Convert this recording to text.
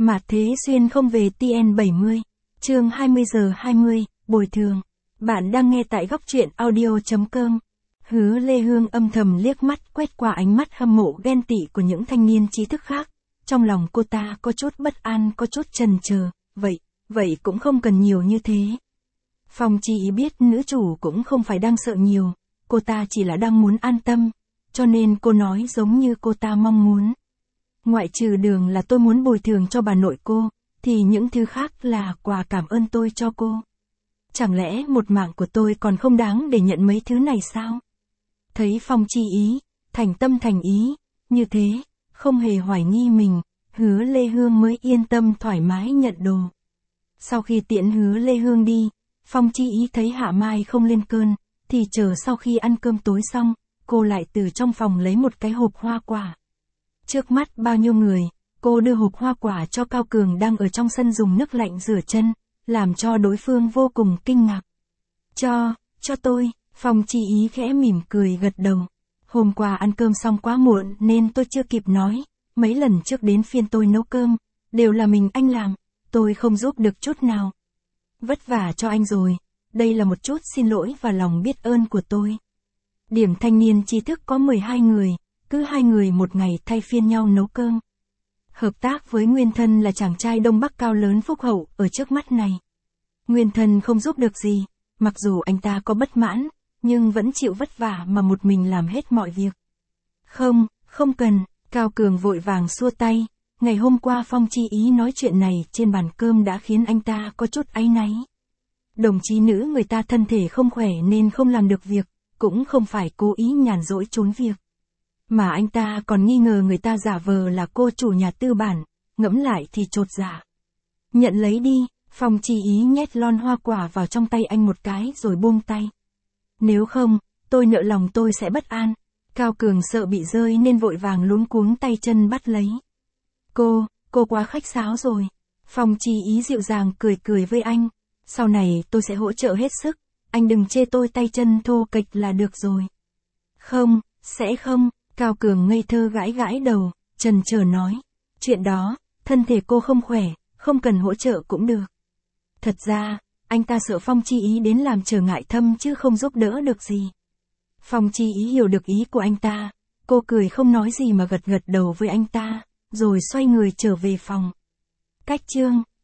Mạt Thế Xuyên không về TN70, chương 20 giờ 20, bồi thường. Bạn đang nghe tại góc truyện audio.com. Hứa Lê Hương âm thầm liếc mắt quét qua ánh mắt hâm mộ ghen tị của những thanh niên trí thức khác. Trong lòng cô ta có chút bất an, có chút chần chờ, vậy cũng không cần nhiều như thế. Phong Chi biết nữ chủ cũng không phải đang sợ nhiều, cô ta chỉ là đang muốn an tâm, cho nên cô nói giống như cô ta mong muốn. Ngoại trừ đường là tôi muốn bồi thường cho bà nội cô, thì những thứ khác là quà cảm ơn tôi cho cô. Chẳng lẽ một mạng của tôi còn không đáng để nhận mấy thứ này sao? Thấy Phong Chi ý, thành tâm thành ý, như thế, không hề hoài nghi mình, Hứa Lê Hương mới yên tâm thoải mái nhận đồ. Sau khi tiễn Hứa Lê Hương đi, Phong Chi ý thấy Hạ Mai không lên cơn, thì chờ sau khi ăn cơm tối xong, cô lại từ trong phòng lấy một cái hộp hoa quả. Trước mắt bao nhiêu người, cô đưa hộp hoa quả cho Cao Cường đang ở trong sân dùng nước lạnh rửa chân, làm cho đối phương vô cùng kinh ngạc. Cho tôi, Phong Chi ý khẽ mỉm cười gật đầu. Hôm qua ăn cơm xong quá muộn nên tôi chưa kịp nói, mấy lần trước đến phiên tôi nấu cơm, đều là mình anh làm, tôi không giúp được chút nào. Vất vả cho anh rồi, đây là một chút xin lỗi và lòng biết ơn của tôi. Điểm thanh niên trí thức có 12 người, cứ 2 người một ngày thay phiên nhau nấu cơm. Hợp tác với Nguyên Thân là chàng trai Đông Bắc cao lớn phúc hậu ở trước mắt này. Nguyên Thân không giúp được gì, mặc dù anh ta có bất mãn, nhưng vẫn chịu vất vả mà một mình làm hết mọi việc. Không cần, Cao Cường vội vàng xua tay, ngày hôm qua Phong Chi ý nói chuyện này trên bàn cơm đã khiến anh ta có chút áy náy. Đồng chí nữ người ta thân thể không khỏe nên không làm được việc, cũng không phải cố ý nhàn rỗi trốn việc. Mà anh ta còn nghi ngờ người ta giả vờ là cô chủ nhà tư bản, ngẫm lại thì chột dạ. Nhận lấy đi, Phong Chi ý nhét lon hoa quả vào trong tay anh một cái rồi buông tay. Nếu không, tôi nợ lòng tôi sẽ bất an. Cao Cường sợ bị rơi nên vội vàng luống cuống tay chân bắt lấy. Cô quá khách sáo rồi. Phong Chi ý dịu dàng cười với anh. Sau này tôi sẽ hỗ trợ hết sức, anh đừng chê tôi tay chân thô kệch là được rồi. Sẽ không, Cao Cường ngây thơ gãi đầu, chần chờ nói. Chuyện đó, thân thể cô không khỏe, không cần hỗ trợ cũng được. Thật ra, anh ta sợ Phong Chi ý đến làm trở ngại thâm chứ không giúp đỡ được gì. Phong Chi ý hiểu được ý của anh ta, cô cười không nói gì mà gật đầu với anh ta, rồi xoay người trở về phòng. Cách chương